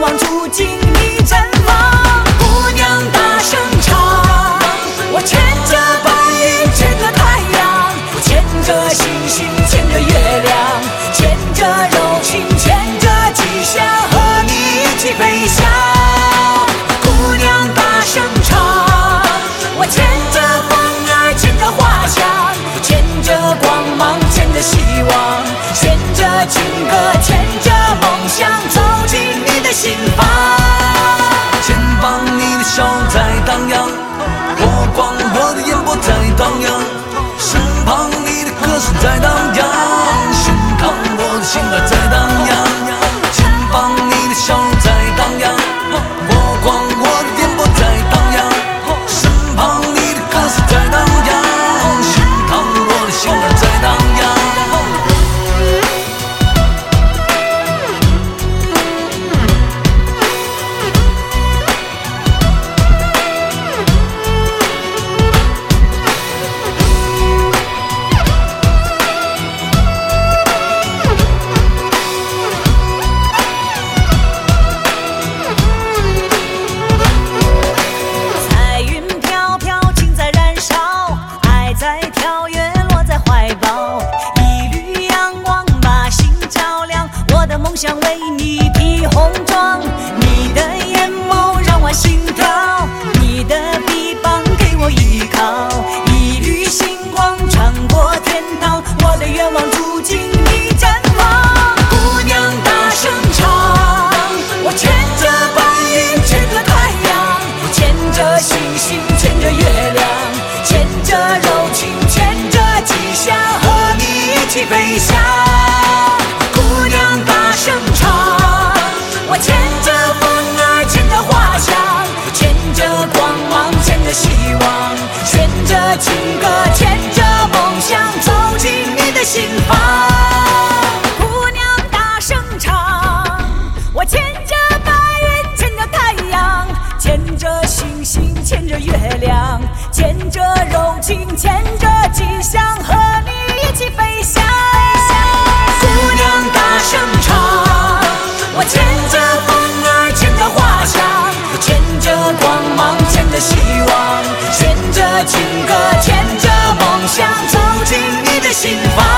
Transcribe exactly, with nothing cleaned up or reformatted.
望住进你绽放。姑娘大声唱，我牵着白云，牵着太阳，我牵着星星，牵着月亮，牵着柔情，牵着吉祥，和你一起飞翔。姑娘大声唱，我牵着风儿，牵着花香，我牵着光芒，牵着希望，牵着情歌，牵着梦想，走进你的心房。 前方你的笑在荡漾，波光我的眼波在荡漾，身旁你的歌声在荡漾，胸膛我的心儿在荡漾。前方你的笑在荡漾，波光我的眼波在荡漾，身旁你的歌声在荡漾，胸膛我的心儿在荡漾。 梦想为你披红妆，你的眼眸让我心跳，你的臂膀给我依靠，一缕星光穿过天堂，我的愿望住进你绽放。姑娘大声唱，我牵着白云，牵着太阳，我牵着星星，牵着月亮，牵着柔情，牵着吉祥，和你一起飞翔。姑娘大声唱，我牵着风儿，牵着花香，我牵着光芒，牵着希望，牵着情歌，牵着梦想，走进你的心房。姑娘大声唱，我牵着白云，牵着太阳，牵着星星，牵着月亮，牵着柔情，牵着吉祥，和你一起飞翔。姑娘大声唱，我牵着风儿，牵着花香，我牵着光芒，牵着希望，牵着情歌，牵着梦想，走进你的心房。